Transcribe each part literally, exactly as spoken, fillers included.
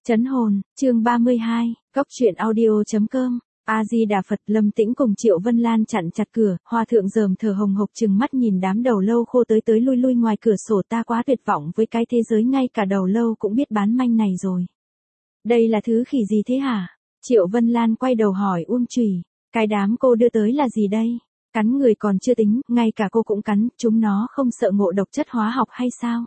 Chấn hồn, chương ba mươi hai, Cóc truyện audio.com. A Di Đà Phật. Lâm Tĩnh cùng Triệu Vân Lan chặn chặt cửa, Hòa thượng rờm thờ hồng hộc trừng mắt nhìn đám đầu lâu khô tới tới lui lui ngoài cửa sổ. Ta quá tuyệt vọng với cái thế giới, ngay cả đầu lâu cũng biết bán manh này rồi. Đây là thứ khỉ gì thế hả? Triệu Vân Lan quay đầu hỏi Uông Chủy, cái đám cô đưa tới là gì đây? Cắn người còn chưa tính, ngay cả cô cũng cắn, chúng nó không sợ ngộ độc chất hóa học hay sao?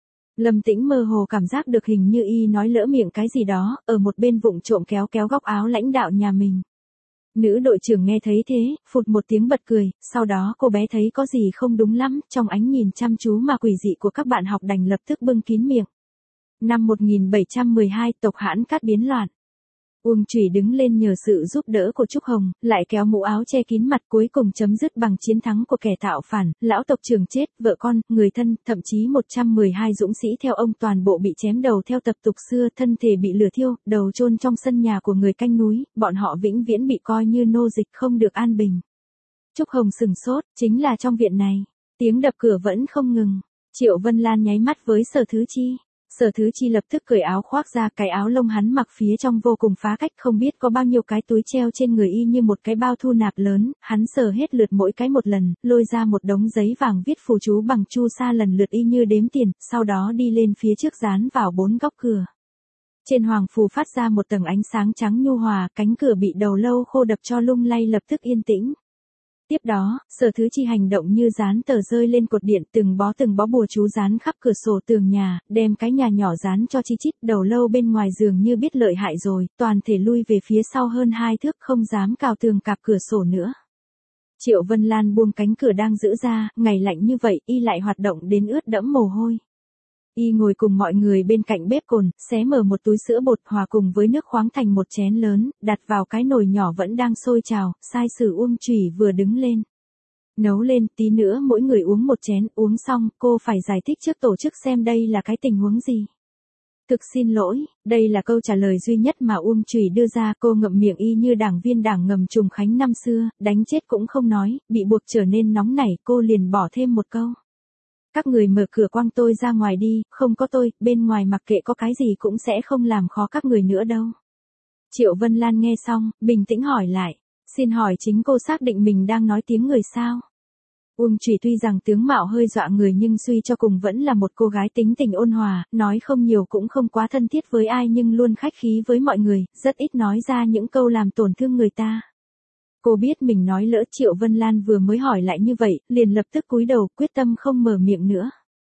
Lâm Tĩnh mơ hồ cảm giác được hình như y nói lỡ miệng cái gì đó, ở một bên vụng trộm kéo kéo góc áo lãnh đạo nhà mình. Nữ đội trưởng nghe thấy thế, phụt một tiếng bật cười, sau đó cô bé thấy có gì không đúng lắm, trong ánh nhìn chăm chú mà quỷ dị của các bạn học đành lập tức bưng kín miệng. Năm một nghìn bảy trăm mười hai, tộc Hãn Cát biến loạn. Uông Chủy đứng lên nhờ sự giúp đỡ của Trúc Hồng, lại kéo mũ áo che kín mặt, cuối cùng chấm dứt bằng chiến thắng của kẻ tạo phản. Lão tộc trưởng chết, vợ con, người thân, thậm chí một trăm mười hai dũng sĩ theo ông toàn bộ bị chém đầu theo tập tục xưa, thân thể bị lửa thiêu, đầu chôn trong sân nhà của người canh núi, bọn họ vĩnh viễn bị coi như nô dịch, không được an bình. Trúc Hồng sừng sốt, chính là trong viện này. Tiếng đập cửa vẫn không ngừng. Triệu Vân Lan nháy mắt với Sở Thứ Chi. Sở Thứ Chi lập tức cởi áo khoác ra, cái áo lông hắn mặc phía trong vô cùng phá cách, không biết có bao nhiêu cái túi treo trên người y như một cái bao thu nạp lớn, hắn sờ hết lượt mỗi cái một lần, lôi ra một đống giấy vàng viết phù chú bằng chu sa lần lượt y như đếm tiền, sau đó đi lên phía trước dán vào bốn góc cửa. Trên hoàng phù phát ra một tầng ánh sáng trắng nhu hòa, cánh cửa bị đầu lâu khô đập cho lung lay lập tức yên tĩnh. Tiếp đó, Sở Thứ Chi hành động như dán tờ rơi lên cột điện, từng bó từng bó bùa chú dán khắp cửa sổ tường nhà, đem cái nhà nhỏ dán cho chi chít. Đầu lâu bên ngoài giường như biết lợi hại rồi, toàn thể lui về phía sau hơn hai thước, không dám cào tường cạp cửa sổ nữa. Triệu Vân Lan buông cánh cửa đang giữ ra, ngày lạnh như vậy, y lại hoạt động đến ướt đẫm mồ hôi. Y ngồi cùng mọi người bên cạnh bếp cồn, xé mở một túi sữa bột hòa cùng với nước khoáng thành một chén lớn, đặt vào cái nồi nhỏ vẫn đang sôi trào, sai sử Uông Chủy vừa đứng lên. Nấu lên, tí nữa mỗi người uống một chén, uống xong, cô phải giải thích trước tổ chức xem đây là cái tình huống gì. Thực xin lỗi, đây là câu trả lời duy nhất mà Uông Chủy đưa ra. Cô ngậm miệng y như đảng viên đảng ngầm Trùng Khánh năm xưa, đánh chết cũng không nói, bị buộc trở nên nóng nảy, cô liền bỏ thêm một câu. Các người mở cửa quăng tôi ra ngoài đi, không có tôi, bên ngoài mặc kệ có cái gì cũng sẽ không làm khó các người nữa đâu. Triệu Vân Lan nghe xong, bình tĩnh hỏi lại, xin hỏi chính cô xác định mình đang nói tiếng người sao? Uông Chủy tuy rằng tướng mạo hơi dọa người nhưng suy cho cùng vẫn là một cô gái tính tình ôn hòa, nói không nhiều cũng không quá thân thiết với ai nhưng luôn khách khí với mọi người, rất ít nói ra những câu làm tổn thương người ta. Cô biết mình nói lỡ. Triệu Vân Lan vừa mới hỏi lại như vậy, liền lập tức cúi đầu, quyết tâm không mở miệng nữa.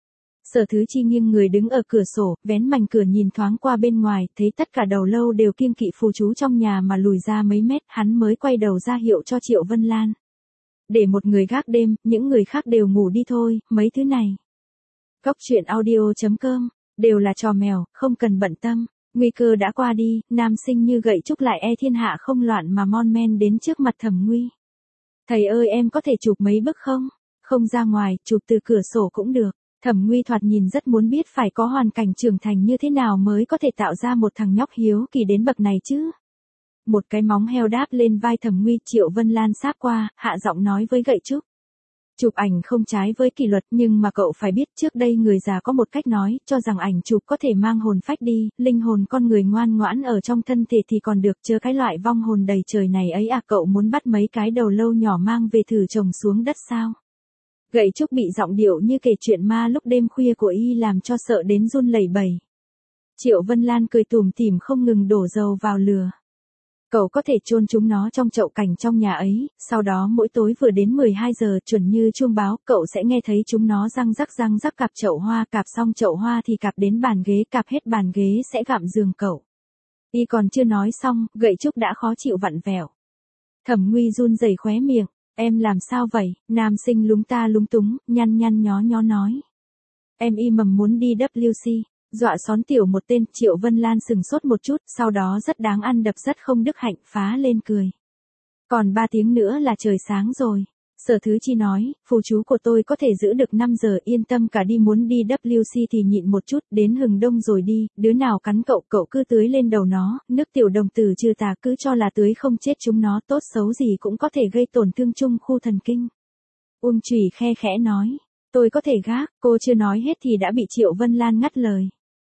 Sở Thứ Chi nghiêng người đứng ở cửa sổ, vén mảnh cửa nhìn thoáng qua bên ngoài, thấy tất cả đầu lâu đều kiêng kỵ phù chú trong nhà mà lùi ra mấy mét, hắn mới quay đầu ra hiệu cho Triệu Vân Lan. Để một người gác đêm, những người khác đều ngủ đi thôi, mấy thứ này. Cóc truyện audio.com, đều là trò mèo, không cần bận tâm. Nguy cơ đã qua đi, nam sinh như gậy trúc lại e thiên hạ không loạn mà mon men đến trước mặt Thẩm Nguy. Thầy ơi, em có thể chụp mấy bức không? Không ra ngoài, chụp từ cửa sổ cũng được. Thẩm Nguy thoạt nhìn rất muốn biết phải có hoàn cảnh trưởng thành như thế nào mới có thể tạo ra một thằng nhóc hiếu kỳ đến bậc này chứ. Một cái móng heo đáp lên vai Thẩm Nguy. Triệu Vân Lan sát qua, hạ giọng nói với gậy trúc. Chụp ảnh không trái với kỷ luật nhưng mà cậu phải biết trước đây người già có một cách nói, cho rằng ảnh chụp có thể mang hồn phách đi, linh hồn con người ngoan ngoãn ở trong thân thể thì còn được, chớ cái loại vong hồn đầy trời này ấy à. Cậu muốn bắt mấy cái đầu lâu nhỏ mang về thử trồng xuống đất sao? Gậy trúc bị giọng điệu như kể chuyện ma lúc đêm khuya của y làm cho sợ đến run lẩy bẩy. Triệu Vân Lan cười tủm tỉm không ngừng đổ dầu vào lửa. Cậu có thể chôn chúng nó trong chậu cảnh trong nhà ấy, sau đó mỗi tối vừa đến mười hai giờ chuẩn như chuông báo, cậu sẽ nghe thấy chúng nó răng rắc răng rắc cạp chậu hoa, cạp xong chậu hoa thì cạp đến bàn ghế, cạp hết bàn ghế sẽ gặm giường cậu. Y còn chưa nói xong, gậy trúc đã khó chịu vặn vẹo. Thẩm Nguy run rẩy khóe miệng, em làm sao vậy? Nam sinh lúng ta lúng túng, nhăn nhăn nhó nhó nói. Em y mầm muốn đi W C. Dọa xón tiểu một tên. Triệu Vân Lan sừng sốt một chút, sau đó rất đáng ăn đập rất không đức hạnh, phá lên cười. Còn ba tiếng nữa là trời sáng rồi. Sở Thứ Chi nói, phù chú của tôi có thể giữ được năm giờ, yên tâm cả đi, muốn đi W C thì nhịn một chút, đến hừng đông rồi đi, đứa nào cắn cậu, cậu cứ tưới lên đầu nó, nước tiểu đồng tử trừ tà cứ cho là tưới không chết chúng nó, tốt xấu gì cũng có thể gây tổn thương chung khu thần kinh. Uông Chủy khe khẽ nói, tôi có thể gác, cô chưa nói hết thì đã bị Triệu Vân Lan ngắt lời.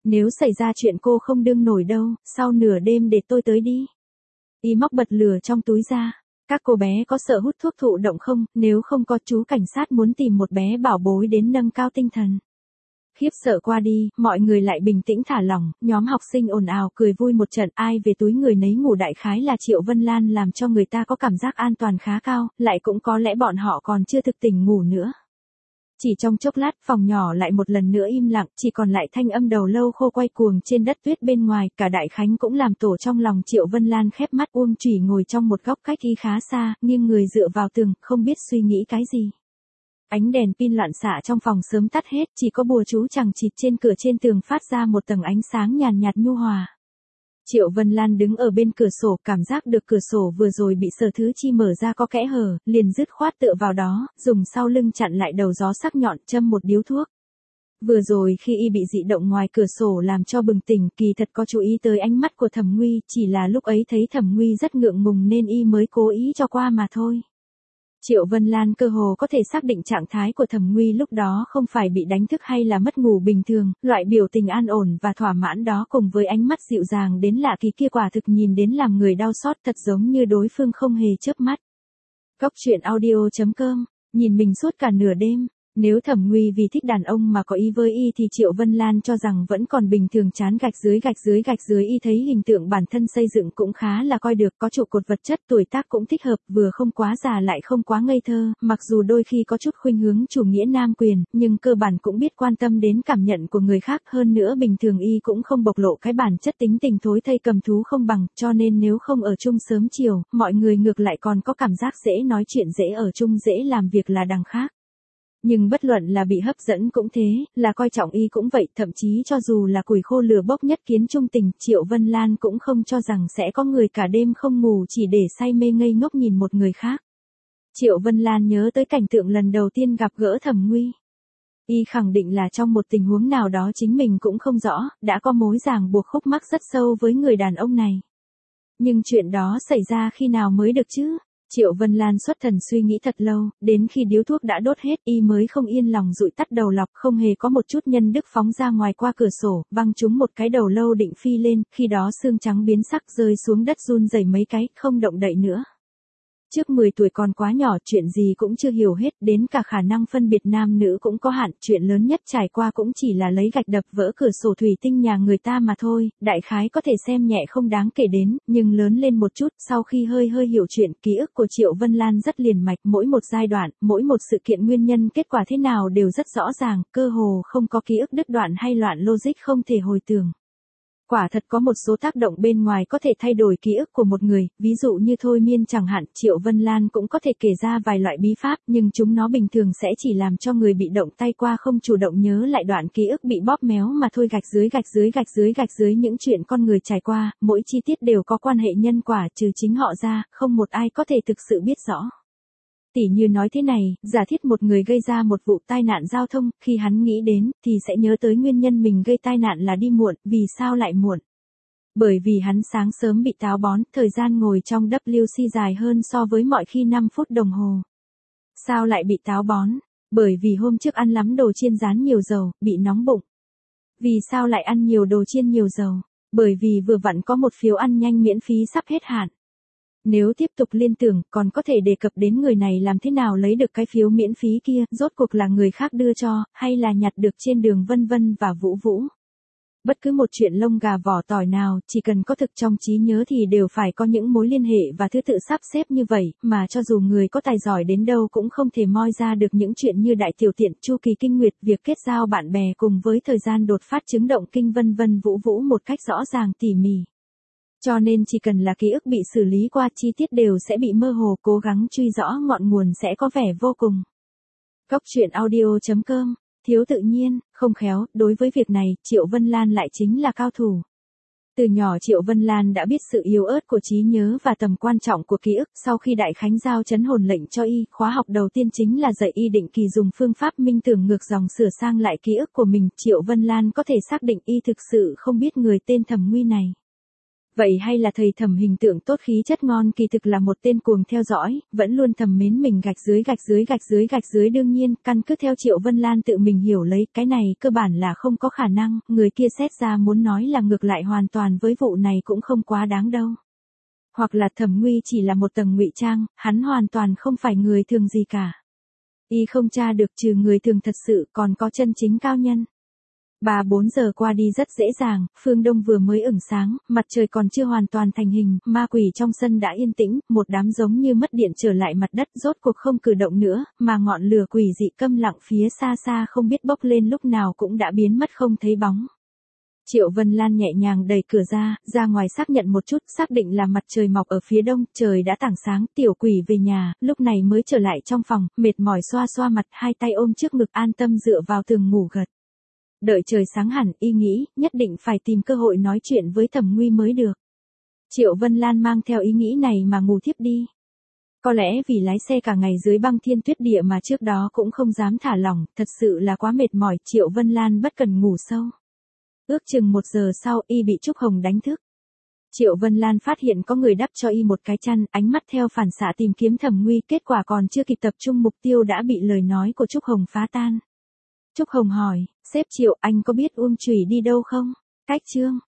Nếu xảy ra chuyện cô không đương nổi đâu, sau nửa đêm để tôi tới đi. Y móc bật lửa trong túi ra. Các cô bé có sợ hút thuốc thụ động không, nếu không có chú cảnh sát muốn tìm một bé bảo bối đến nâng cao tinh thần. Khiếp sợ qua đi, mọi người lại bình tĩnh thả lỏng, nhóm học sinh ồn ào cười vui một trận, ai về túi người nấy ngủ, đại khái là Triệu Vân Lan làm cho người ta có cảm giác an toàn khá cao, lại cũng có lẽ bọn họ còn chưa thực tình ngủ nữa. Chỉ trong chốc lát, phòng nhỏ lại một lần nữa im lặng, chỉ còn lại thanh âm đầu lâu khô quay cuồng trên đất tuyết bên ngoài, cả đại khánh cũng làm tổ trong lòng. Triệu Vân Lan khép mắt uông chủy ngồi trong một góc cách y khá xa, nghiêng người dựa vào tường, không biết suy nghĩ cái gì. Ánh đèn pin loạn xạ trong phòng sớm tắt hết, chỉ có bùa chú chằng chịt trên cửa trên tường phát ra một tầng ánh sáng nhàn nhạt nhu hòa. Triệu Vân Lan đứng ở bên cửa sổ, cảm giác được cửa sổ vừa rồi bị Sở Thứ Chi mở ra có kẽ hở, liền dứt khoát tựa vào đó, dùng sau lưng chặn lại đầu gió sắc nhọn, châm một điếu thuốc. Vừa rồi khi y bị dị động ngoài cửa sổ làm cho bừng tỉnh, kỳ thật có chú ý tới ánh mắt của Thẩm Nguy, chỉ là lúc ấy thấy Thẩm Nguy rất ngượng ngùng nên y mới cố ý cho qua mà thôi. Triệu Vân Lan cơ hồ có thể xác định trạng thái của Thẩm Nguy lúc đó không phải bị đánh thức hay là mất ngủ bình thường, loại biểu tình an ổn và thỏa mãn đó cùng với ánh mắt dịu dàng đến lạ kỳ kia quả thực nhìn đến làm người đau xót, thật giống như đối phương không hề chớp mắt. Góc truyện audio chấm com, nhìn mình suốt cả nửa đêm. Nếu Thẩm Nguy vì thích đàn ông mà có ý với y thì Triệu Vân Lan cho rằng vẫn còn bình thường, chán gạch dưới gạch dưới gạch dưới y thấy hình tượng bản thân xây dựng cũng khá là coi được, có trụ cột vật chất, tuổi tác cũng thích hợp, vừa không quá già lại không quá ngây thơ, mặc dù đôi khi có chút khuynh hướng chủ nghĩa nam quyền, nhưng cơ bản cũng biết quan tâm đến cảm nhận của người khác, hơn nữa bình thường y cũng không bộc lộ cái bản chất tính tình thối thây cầm thú không bằng, cho nên nếu không ở chung sớm chiều, mọi người ngược lại còn có cảm giác dễ nói chuyện, dễ ở chung, dễ làm việc là đằng khác. Nhưng bất luận là bị hấp dẫn cũng thế, là coi trọng y cũng vậy, thậm chí cho dù là củi khô lửa bốc nhất kiến trung tình, Triệu Vân Lan cũng không cho rằng sẽ có người cả đêm không ngủ chỉ để say mê ngây ngốc nhìn một người khác. Triệu Vân Lan nhớ tới cảnh tượng lần đầu tiên gặp gỡ Thẩm Nguy. Y khẳng định là trong một tình huống nào đó chính mình cũng không rõ, đã có mối ràng buộc khúc mắc rất sâu với người đàn ông này. Nhưng chuyện đó xảy ra khi nào mới được chứ? Triệu Vân Lan xuất thần suy nghĩ thật lâu, đến khi điếu thuốc đã đốt hết y mới không yên lòng dụi tắt đầu lọc, không hề có một chút nhân đức phóng ra ngoài qua cửa sổ, văng trúng một cái đầu lâu định phi lên, khi đó xương trắng biến sắc rơi xuống đất run rẩy mấy cái, không động đậy nữa. Trước mười tuổi còn quá nhỏ, chuyện gì cũng chưa hiểu hết, đến cả khả năng phân biệt nam nữ cũng có hạn, chuyện lớn nhất trải qua cũng chỉ là lấy gạch đập vỡ cửa sổ thủy tinh nhà người ta mà thôi, đại khái có thể xem nhẹ không đáng kể đến, nhưng lớn lên một chút, sau khi hơi hơi hiểu chuyện, ký ức của Triệu Vân Lan rất liền mạch, mỗi một giai đoạn, mỗi một sự kiện nguyên nhân kết quả thế nào đều rất rõ ràng, cơ hồ không có ký ức đứt đoạn hay loạn logic không thể hồi tưởng. Quả thật có một số tác động bên ngoài có thể thay đổi ký ức của một người, ví dụ như thôi miên chẳng hạn, Triệu Vân Lan cũng có thể kể ra vài loại bí pháp, nhưng chúng nó bình thường sẽ chỉ làm cho người bị động tay qua không chủ động nhớ lại đoạn ký ức bị bóp méo mà thôi. Gạch dưới gạch dưới gạch dưới gạch dưới những chuyện con người trải qua, mỗi chi tiết đều có quan hệ nhân quả, trừ chính họ ra, không một ai có thể thực sự biết rõ. Tỉ như nói thế này, giả thiết một người gây ra một vụ tai nạn giao thông, khi hắn nghĩ đến, thì sẽ nhớ tới nguyên nhân mình gây tai nạn là đi muộn, vì sao lại muộn? Bởi vì hắn sáng sớm bị táo bón, thời gian ngồi trong vê kép xê dài hơn so với mọi khi năm phút đồng hồ. Sao lại bị táo bón? Bởi vì hôm trước ăn lắm đồ chiên rán nhiều dầu, bị nóng bụng. Vì sao lại ăn nhiều đồ chiên nhiều dầu? Bởi vì vừa vặn có một phiếu ăn nhanh miễn phí sắp hết hạn. Nếu tiếp tục liên tưởng, còn có thể đề cập đến người này làm thế nào lấy được cái phiếu miễn phí kia, rốt cuộc là người khác đưa cho, hay là nhặt được trên đường vân vân và vũ vũ. Bất cứ một chuyện lông gà vỏ tỏi nào, chỉ cần có thực trong trí nhớ thì đều phải có những mối liên hệ và thứ tự sắp xếp như vậy, mà cho dù người có tài giỏi đến đâu cũng không thể moi ra được những chuyện như đại tiểu tiện, chu kỳ kinh nguyệt, việc kết giao bạn bè cùng với thời gian đột phát chứng động kinh vân vân vũ vũ một cách rõ ràng tỉ mỉ. Cho nên chỉ cần là ký ức bị xử lý qua, chi tiết đều sẽ bị mơ hồ, cố gắng truy rõ ngọn nguồn sẽ có vẻ vô cùng. Góc truyện audio chấm com, thiếu tự nhiên, không khéo, đối với việc này, Triệu Vân Lan lại chính là cao thủ. Từ nhỏ Triệu Vân Lan đã biết sự yếu ớt của trí nhớ và tầm quan trọng của ký ức, sau khi Đại Khánh giao chấn hồn lệnh cho y, khóa học đầu tiên chính là dạy y định kỳ dùng phương pháp minh tưởng ngược dòng sửa sang lại ký ức của mình, Triệu Vân Lan có thể xác định y thực sự không biết người tên Thẩm Nguy này. Vậy hay là thầy Thẩm hình tượng tốt khí chất ngon kỳ thực là một tên cuồng theo dõi, vẫn luôn thầm mến mình gạch dưới gạch dưới gạch dưới gạch dưới đương nhiên, căn cứ theo Triệu Vân Lan tự mình hiểu lấy, cái này cơ bản là không có khả năng, người kia xét ra muốn nói là ngược lại hoàn toàn với vụ này cũng không quá đáng đâu. Hoặc là Thẩm Nguy chỉ là một tầng ngụy trang, hắn hoàn toàn không phải người thường gì cả. Y không tra được trừ người thường thật sự còn có chân chính cao nhân. Ba bốn giờ qua đi rất dễ dàng, phương đông vừa mới ửng sáng, mặt trời còn chưa hoàn toàn thành hình, ma quỷ trong sân đã yên tĩnh, một đám giống như mất điện trở lại mặt đất rốt cuộc không cử động nữa, mà ngọn lửa quỷ dị câm lặng phía xa xa không biết bốc lên lúc nào cũng đã biến mất không thấy bóng. Triệu Vân Lan nhẹ nhàng đẩy cửa ra, ra ngoài xác nhận một chút, xác định là mặt trời mọc ở phía đông, trời đã tảng sáng, tiểu quỷ về nhà, lúc này mới trở lại trong phòng, mệt mỏi xoa xoa mặt, hai tay ôm trước ngực an tâm dựa vào tường ngủ gật. Đợi trời sáng hẳn, y nghĩ, nhất định phải tìm cơ hội nói chuyện với Thẩm Nguy mới được. Triệu Vân Lan mang theo ý nghĩ này mà ngủ thiếp đi. Có lẽ vì lái xe cả ngày dưới băng thiên tuyết địa mà trước đó cũng không dám thả lỏng, thật sự là quá mệt mỏi, Triệu Vân Lan bất cần ngủ sâu. Ước chừng một giờ sau y bị Trúc Hồng đánh thức. Triệu Vân Lan phát hiện có người đắp cho y một cái chăn, ánh mắt theo phản xạ tìm kiếm Thẩm Nguy, kết quả còn chưa kịp tập trung mục tiêu đã bị lời nói của Trúc Hồng phá tan. Trúc Hồng hỏi, sếp Triệu anh có biết Uông Chủy đi đâu không? Cách Trương,